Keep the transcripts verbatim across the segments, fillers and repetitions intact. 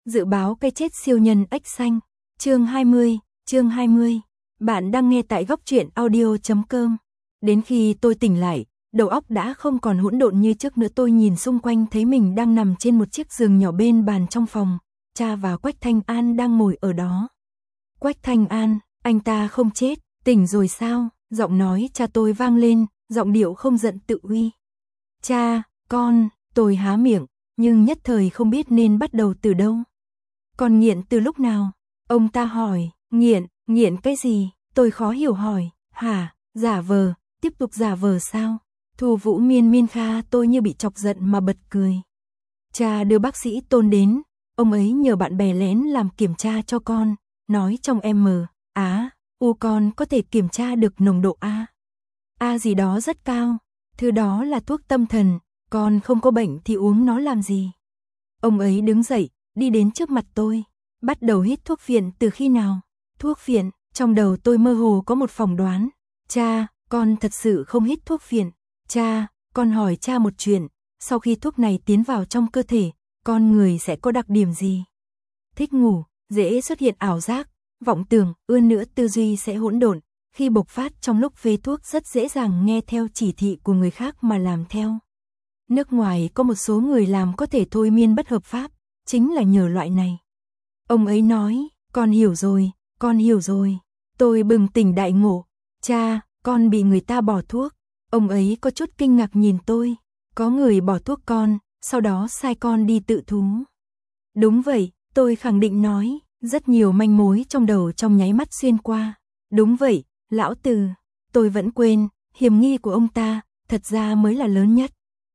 Dự báo cái chết siêu nhân ếch xanh. Chương hai mươi, chương hai mươi. Bạn đang nghe tại góc truyện audio chấm com. Đến khi tôi tỉnh lại, đầu óc đã không còn hỗn độn như trước nữa. Tôi nhìn xung quanh thấy mình đang nằm trên một chiếc giường nhỏ bên bàn trong phòng. Cha và Quách Thanh An đang ngồi ở đó. Quách Thanh An, anh ta không chết, tỉnh rồi sao? Giọng nói cha tôi vang lên, giọng điệu không giận tự uy. Cha, con, tôi há miệng, nhưng nhất thời không biết nên bắt đầu từ đâu. Con nghiện từ lúc nào? Ông ta hỏi. Nghiện, nghiện cái gì? Tôi khó hiểu hỏi. Hả, giả vờ, tiếp tục giả vờ sao? Thu Vũ miên miên kha, tôi như bị chọc giận mà bật cười. Cha đưa bác sĩ Tôn đến, ông ấy nhờ bạn bè lén làm kiểm tra cho con, nói trong M, Á, U con có thể kiểm tra được nồng độ A. A gì đó rất cao, thứ đó là thuốc tâm thần, con không có bệnh thì uống nó làm gì. Ông ấy đứng dậy, đi đến trước mặt tôi, bắt đầu hít thuốc phiện từ khi nào? Thuốc phiện, trong đầu tôi mơ hồ có một phỏng đoán. Cha, con thật sự không hít thuốc phiện. Cha, con hỏi cha một chuyện, sau khi thuốc này tiến vào trong cơ thể, con người sẽ có đặc điểm gì? Thích ngủ, dễ xuất hiện ảo giác, vọng tưởng, ươn nữa tư duy sẽ hỗn độn, khi bộc phát trong lúc phê thuốc rất dễ dàng nghe theo chỉ thị của người khác mà làm theo. Nước ngoài có một số người làm có thể thôi miên bất hợp pháp, chính là nhờ loại này. Ông ấy nói, con hiểu rồi, con hiểu rồi. Tôi bừng tỉnh đại ngộ. Cha, con bị người ta bỏ thuốc. Ông ấy có chút kinh ngạc nhìn tôi. Có người bỏ thuốc con, sau đó sai con đi tự thú. Đúng vậy, tôi khẳng định nói, rất nhiều manh mối trong đầu trong nháy mắt xuyên qua. Đúng vậy, lão Từ. Tôi vẫn quên, hiểm nghi của ông ta, thật ra mới là lớn nhất.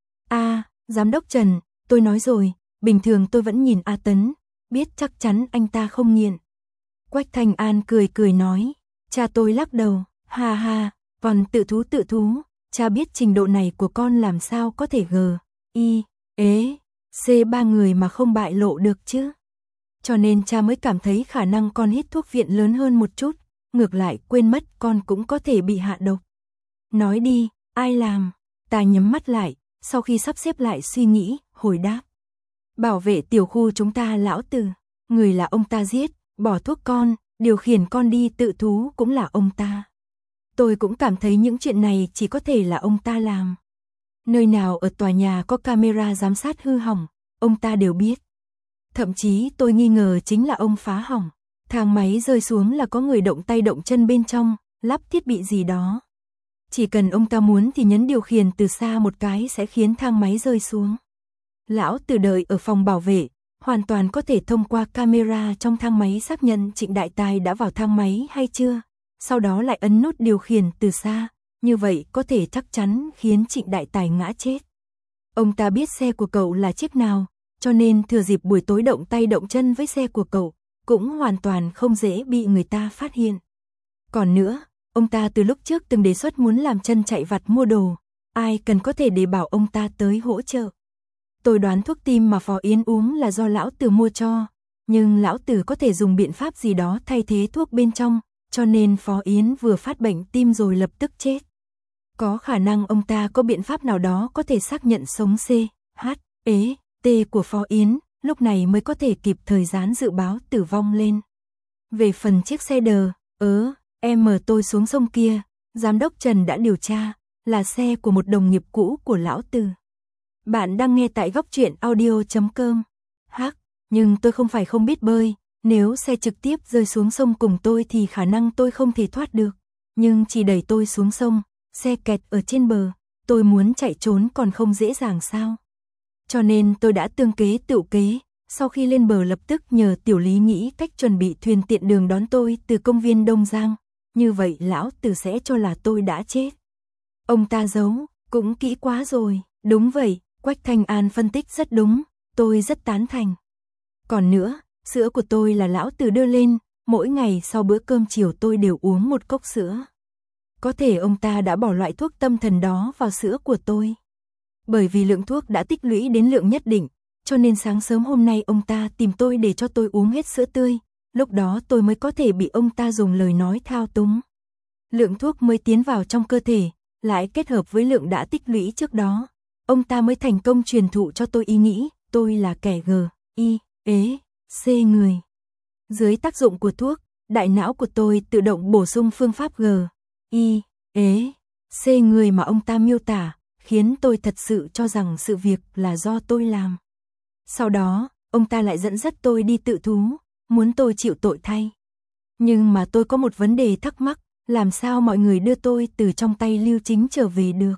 A, giám đốc Trần, tôi nói rồi, bình thường tôi vẫn nhìn A Tấn, biết chắc chắn anh ta không nghiện. Quách Thanh An cười cười nói, cha tôi lắc đầu, ha ha, còn tự thú tự thú, cha biết trình độ này của con làm sao có thể G, I, ế, C ba người mà không bại lộ được chứ. Cho nên cha mới cảm thấy khả năng con hít thuốc viện lớn hơn một chút, ngược lại quên mất con cũng có thể bị hạ độc. Nói đi, ai làm? Ta nhắm mắt lại, sau khi sắp xếp lại suy nghĩ, hồi đáp. Bảo vệ tiểu khu chúng ta lão Từ, người là ông ta giết, bỏ thuốc con, điều khiển con đi tự thú cũng là ông ta. Tôi cũng cảm thấy những chuyện này chỉ có thể là ông ta làm. Nơi nào ở tòa nhà có camera giám sát hư hỏng, ông ta đều biết. Thậm chí tôi nghi ngờ chính là ông phá hỏng. Thang máy rơi xuống là có người động tay động chân bên trong, lắp thiết bị gì đó. Chỉ cần ông ta muốn thì nhấn điều khiển từ xa một cái sẽ khiến thang máy rơi xuống. Lão Từ đợi ở phòng bảo vệ, hoàn toàn có thể thông qua camera trong thang máy xác nhận Trịnh Đại Tài đã vào thang máy hay chưa, sau đó lại ấn nút điều khiển từ xa, như vậy có thể chắc chắn khiến Trịnh Đại Tài ngã chết. Ông ta biết xe của cậu là chiếc nào, cho nên thừa dịp buổi tối động tay động chân với xe của cậu, cũng hoàn toàn không dễ bị người ta phát hiện. Còn nữa, ông ta từ lúc trước từng đề xuất muốn làm chân chạy vặt mua đồ, ai cần có thể để bảo ông ta tới hỗ trợ. Tôi đoán thuốc tim mà Phó Yến uống là do lão Từ mua cho, nhưng lão Từ có thể dùng biện pháp gì đó thay thế thuốc bên trong, cho nên Phó Yến vừa phát bệnh tim rồi lập tức chết. Có khả năng ông ta có biện pháp nào đó có thể xác nhận sống C, H, ế, T của Phó Yến, lúc này mới có thể kịp thời dán dự báo tử vong lên. Về phần chiếc xe đờ, ớ, em mờ tôi xuống sông kia, giám đốc Trần đã điều tra, là xe của một đồng nghiệp cũ của lão Từ. Bạn đang nghe tại góc truyện audio chấm com. Hắc, nhưng tôi không phải không biết bơi, nếu xe trực tiếp rơi xuống sông cùng tôi thì khả năng tôi không thể thoát được. Nhưng chỉ đẩy tôi xuống sông, xe kẹt ở trên bờ, tôi muốn chạy trốn còn không dễ dàng sao. Cho nên tôi đã tương kế tựu kế, sau khi lên bờ lập tức nhờ Tiểu Lý nghĩ cách chuẩn bị thuyền tiện đường đón tôi từ công viên Đông Giang, như vậy lão Từ sẽ cho là tôi đã chết. Ông ta giấu, cũng kỹ quá rồi, đúng vậy. Quách Thanh An phân tích rất đúng, tôi rất tán thành. Còn nữa, sữa của tôi là lão Từ đưa lên, mỗi ngày sau bữa cơm chiều tôi đều uống một cốc sữa. Có thể ông ta đã bỏ loại thuốc tâm thần đó vào sữa của tôi. Bởi vì lượng thuốc đã tích lũy đến lượng nhất định, cho nên sáng sớm hôm nay ông ta tìm tôi để cho tôi uống hết sữa tươi, lúc đó tôi mới có thể bị ông ta dùng lời nói thao túng. Lượng thuốc mới tiến vào trong cơ thể, lại kết hợp với lượng đã tích lũy trước đó. Ông ta mới thành công truyền thụ cho tôi ý nghĩ, tôi là kẻ G, I, ế, C người. Dưới tác dụng của thuốc, đại não của tôi tự động bổ sung phương pháp G, I, ế, C người mà ông ta miêu tả, khiến tôi thật sự cho rằng sự việc là do tôi làm. Sau đó, ông ta lại dẫn dắt tôi đi tự thú, muốn tôi chịu tội thay. Nhưng mà tôi có một vấn đề thắc mắc, làm sao mọi người đưa tôi từ trong tay Lưu Chính trở về được?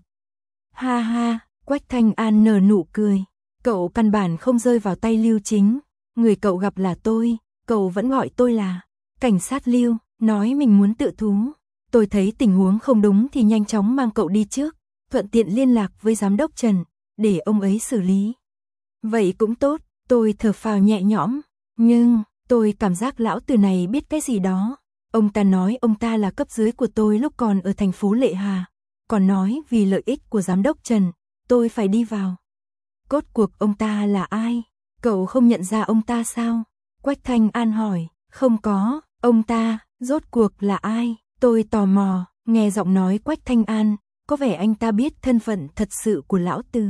Ha ha, Quách Thanh An nở nụ cười. Cậu căn bản không rơi vào tay Lưu Chính, người cậu gặp là tôi, cậu vẫn gọi tôi là cảnh sát Lưu, nói mình muốn tự thú. Tôi thấy tình huống không đúng thì nhanh chóng mang cậu đi trước, thuận tiện liên lạc với giám đốc Trần, để ông ấy xử lý. Vậy cũng tốt, tôi thở phào nhẹ nhõm, nhưng tôi cảm giác lão từ này biết cái gì đó. Ông ta nói ông ta là cấp dưới của tôi lúc còn ở thành phố Lệ Hà, còn nói vì lợi ích của giám đốc Trần, tôi phải đi vào. Cốt cuộc ông ta là ai? Cậu không nhận ra ông ta sao? Quách Thanh An hỏi. Không có, ông ta, rốt cuộc là ai? Tôi tò mò, nghe giọng nói Quách Thanh An, có vẻ anh ta biết thân phận thật sự của lão Từ.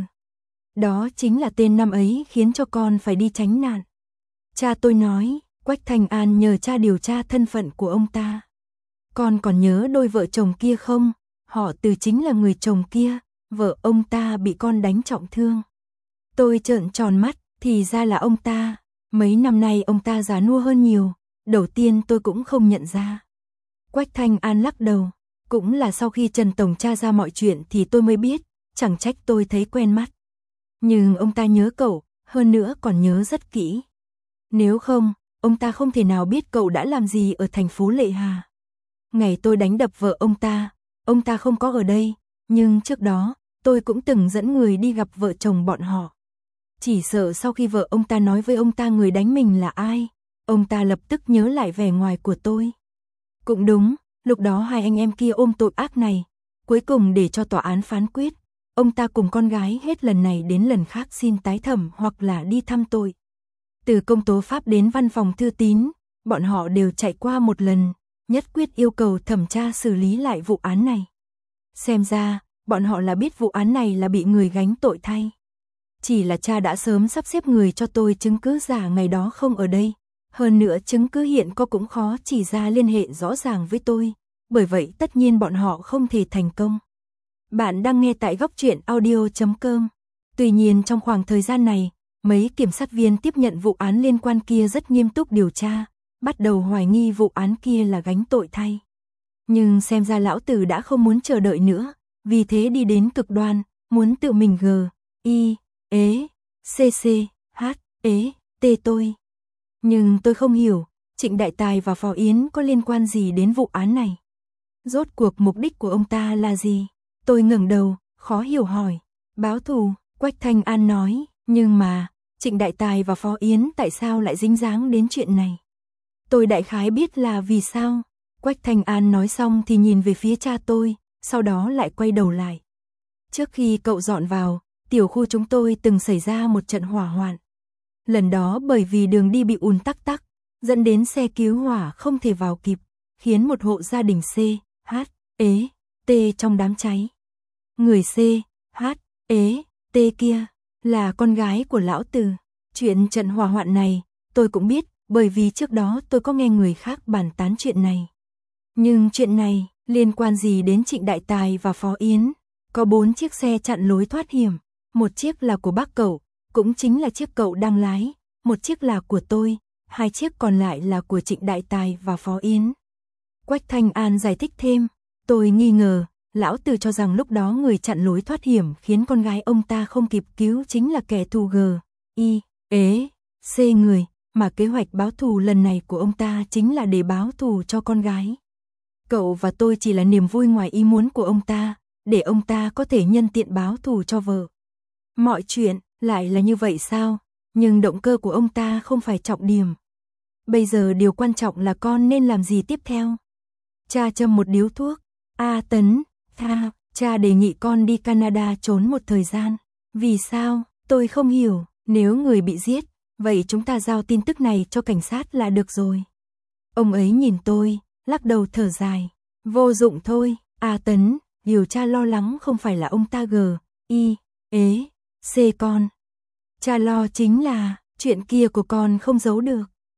Đó chính là tên năm ấy khiến cho con phải đi tránh nạn. Cha tôi nói, Quách Thanh An nhờ cha điều tra thân phận của ông ta. Con còn nhớ đôi vợ chồng kia không? Họ Từ chính là người chồng kia, vợ ông ta bị con đánh trọng thương. Tôi trợn tròn mắt, thì ra là ông ta. Mấy năm nay ông ta già nua hơn nhiều, đầu tiên tôi cũng không nhận ra. Quách Thanh An lắc đầu, cũng là sau khi Trần Tổng tra ra mọi chuyện thì tôi mới biết, chẳng trách tôi thấy quen mắt. Nhưng ông ta nhớ cậu, hơn nữa còn nhớ rất kỹ. Nếu không, ông ta không thể nào biết cậu đã làm gì ở thành phố Lệ Hà. Ngày tôi đánh đập vợ ông ta, ông ta không có ở đây, nhưng trước đó, tôi cũng từng dẫn người đi gặp vợ chồng bọn họ. Chỉ sợ sau khi vợ ông ta nói với ông ta người đánh mình là ai, ông ta lập tức nhớ lại vẻ ngoài của tôi. Cũng đúng, lúc đó hai anh em kia ôm tội ác này, cuối cùng để cho tòa án phán quyết, ông ta cùng con gái hết lần này đến lần khác xin tái thẩm hoặc là đi thăm tội. Từ công tố pháp đến văn phòng thư tín, bọn họ đều chạy qua một lần, nhất quyết yêu cầu thẩm tra xử lý lại vụ án này. Xem ra, bọn họ là biết vụ án này là bị người gánh tội thay. Chỉ là cha đã sớm sắp xếp người cho tôi chứng cứ giả ngày đó không ở đây. Hơn nữa chứng cứ hiện có cũng khó chỉ ra liên hệ rõ ràng với tôi. Bởi vậy tất nhiên bọn họ không thể thành công. Bạn đang nghe tại góc truyện audio chấm com. Tuy nhiên trong khoảng thời gian này, mấy kiểm sát viên tiếp nhận vụ án liên quan kia rất nghiêm túc điều tra, bắt đầu hoài nghi vụ án kia là gánh tội thay. Nhưng xem ra lão tử đã không muốn chờ đợi nữa, vì thế đi đến cực đoan, muốn tự mình g, i, ế, cc, h, ế, t tôi. Nhưng tôi không hiểu, Trịnh Đại Tài và Phó Yến có liên quan gì đến vụ án này? Rốt cuộc mục đích của ông ta là gì? Tôi ngẩng đầu, khó hiểu hỏi. Báo thù, Quách Thanh An nói, nhưng mà, Trịnh Đại Tài và Phó Yến tại sao lại dính dáng đến chuyện này? Tôi đại khái biết là vì sao. Quách Thanh An nói xong thì nhìn về phía cha tôi, sau đó lại quay đầu lại. Trước khi cậu dọn vào, tiểu khu chúng tôi từng xảy ra một trận hỏa hoạn. Lần đó bởi vì đường đi bị ùn tắc tắc, dẫn đến xe cứu hỏa không thể vào kịp, khiến một hộ gia đình C, H, ế, T trong đám cháy. Người C, H, ế, T kia là con gái của lão Từ. Chuyện trận hỏa hoạn này, tôi cũng biết, bởi vì trước đó tôi có nghe người khác bàn tán chuyện này. Nhưng chuyện này liên quan gì đến Trịnh Đại Tài và Phó Yến? Có bốn chiếc xe chặn lối thoát hiểm, một chiếc là của bác cậu, cũng chính là chiếc cậu đang lái, một chiếc là của tôi, hai chiếc còn lại là của Trịnh Đại Tài và Phó Yến. Quách Thanh An giải thích thêm, tôi nghi ngờ, lão Từ cho rằng lúc đó người chặn lối thoát hiểm khiến con gái ông ta không kịp cứu chính là kẻ thù G, I, ế, C người, mà kế hoạch báo thù lần này của ông ta chính là để báo thù cho con gái. Cậu và tôi chỉ là niềm vui ngoài ý muốn của ông ta, để ông ta có thể nhân tiện báo thù cho vợ. Mọi chuyện lại là như vậy sao? Nhưng động cơ của ông ta không phải trọng điểm. Bây giờ điều quan trọng là con nên làm gì tiếp theo. Cha châm một điếu thuốc. A Tấn, tha, cha đề nghị con đi Canada trốn một thời gian. Vì sao? Tôi không hiểu. Nếu người bị giết, vậy chúng ta giao tin tức này cho cảnh sát là được rồi. Ông ấy nhìn tôi, lắc đầu thở dài. Vô dụng thôi. A Tấn, điều cha lo lắng không phải là ông ta G, I, ế, C con. Cha lo chính là chuyện kia của con không giấu được.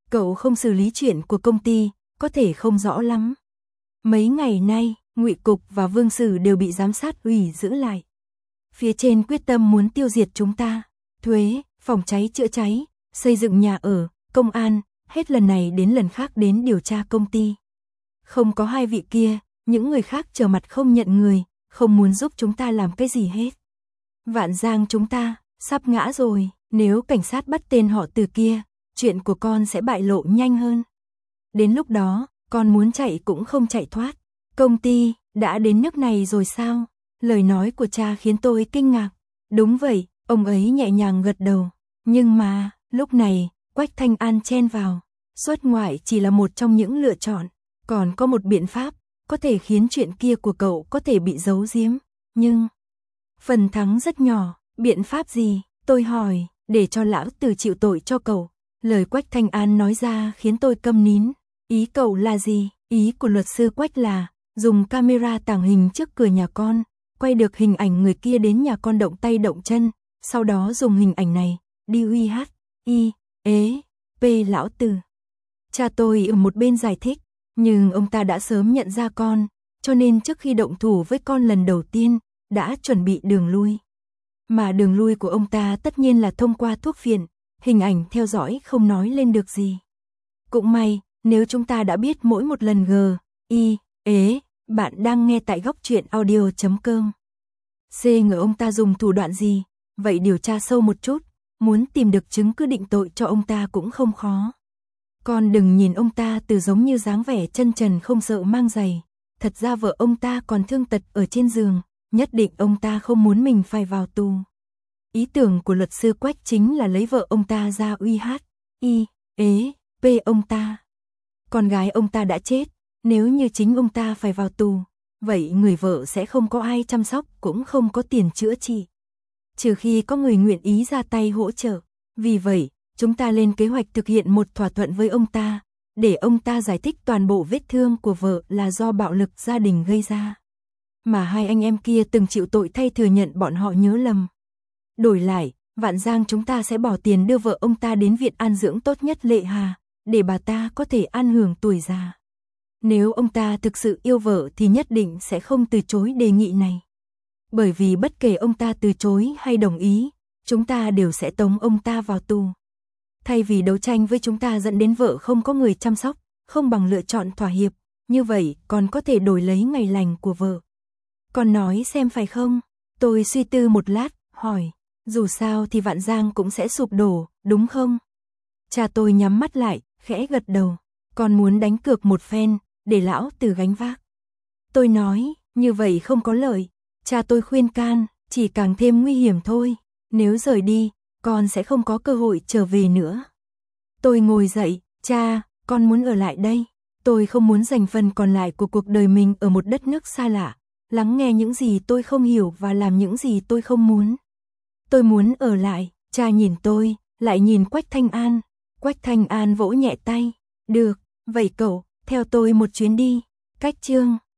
Cậu không xử lý chuyện của công ty, có thể không rõ lắm. Mấy ngày nay, Ngụy Cục và Vương Sử đều bị giám sát ủy giữ lại. Phía trên quyết tâm muốn tiêu diệt chúng ta. Thuế, phòng cháy chữa cháy, xây dựng nhà ở, công an, hết lần này đến lần khác đến điều tra công ty. Không có hai vị kia, những người khác trở mặt không nhận người, không muốn giúp chúng ta làm cái gì hết. Vạn Giang chúng ta, sắp ngã rồi, nếu cảnh sát bắt tên họ Từ kia, chuyện của con sẽ bại lộ nhanh hơn. Đến lúc đó, con muốn chạy cũng không chạy thoát. Công ty, đã đến nước này rồi sao? Lời nói của cha khiến tôi kinh ngạc. Đúng vậy, ông ấy nhẹ nhàng gật đầu. Nhưng mà, lúc này, Quách Thanh An chen vào. Xuất ngoại chỉ là một trong những lựa chọn. Còn có một biện pháp, có thể khiến chuyện kia của cậu có thể bị giấu giếm. Nhưng, phần thắng rất nhỏ. Biện pháp gì? Tôi hỏi, để cho lão tử chịu tội cho cậu. Lời Quách Thanh An nói ra khiến tôi câm nín. Ý cậu là gì? Ý của luật sư Quách là dùng camera tàng hình trước cửa nhà con, quay được hình ảnh người kia đến nhà con động tay động chân, sau đó dùng hình ảnh này đi uy hát, y, ế, p lão tử. Cha tôi ở một bên giải thích, nhưng ông ta đã sớm nhận ra con, cho nên trước khi động thủ với con lần đầu tiên, đã chuẩn bị đường lui. Mà đường lui của ông ta tất nhiên là thông qua thuốc phiện, hình ảnh theo dõi không nói lên được gì. Cũng may, nếu chúng ta đã biết mỗi một lần g, y, ế, bạn đang nghe tại góc truyện audio chấm com. C ngờ ông ta dùng thủ đoạn gì, vậy điều tra sâu một chút, muốn tìm được chứng cứ định tội cho ông ta cũng không khó. Con đừng nhìn ông ta từ giống như dáng vẻ chân trần không sợ mang giày, thật ra vợ ông ta còn thương tật ở trên giường, nhất định ông ta không muốn mình phải vào tù. Ý tưởng của luật sư Quách chính là lấy vợ ông ta ra uy hát, y, ế, p ông ta. Con gái ông ta đã chết, nếu như chính ông ta phải vào tù, vậy người vợ sẽ không có ai chăm sóc cũng không có tiền chữa trị. Trừ khi có người nguyện ý ra tay hỗ trợ. Vì vậy, chúng ta lên kế hoạch thực hiện một thỏa thuận với ông ta, để ông ta giải thích toàn bộ vết thương của vợ là do bạo lực gia đình gây ra. Mà hai anh em kia từng chịu tội thay thừa nhận bọn họ nhớ lầm. Đổi lại, Vạn Giang chúng ta sẽ bỏ tiền đưa vợ ông ta đến viện an dưỡng tốt nhất Lệ Hà, để bà ta có thể an hưởng tuổi già. Nếu ông ta thực sự yêu vợ thì nhất định sẽ không từ chối đề nghị này. Bởi vì bất kể ông ta từ chối hay đồng ý, chúng ta đều sẽ tống ông ta vào tù. Thay vì đấu tranh với chúng ta dẫn đến vợ không có người chăm sóc, không bằng lựa chọn thỏa hiệp, như vậy còn có thể đổi lấy ngày lành của vợ. Con nói xem phải không? Tôi suy tư một lát, hỏi, dù sao thì Vạn Giang cũng sẽ sụp đổ, đúng không? Cha tôi nhắm mắt lại, khẽ gật đầu, con muốn đánh cược một phen, để lão tử gánh vác. Tôi nói, như vậy không có lợi. Cha tôi khuyên can, chỉ càng thêm nguy hiểm thôi. Nếu rời đi, con sẽ không có cơ hội trở về nữa. Tôi ngồi dậy, cha, con muốn ở lại đây. Tôi không muốn dành phần còn lại của cuộc đời mình ở một đất nước xa lạ, lắng nghe những gì tôi không hiểu và làm những gì tôi không muốn. Tôi muốn ở lại. Cha nhìn tôi, lại nhìn Quách Thanh An. Quách Thanh An vỗ nhẹ tay. Được, vậy cậu, theo tôi một chuyến đi. Cách chương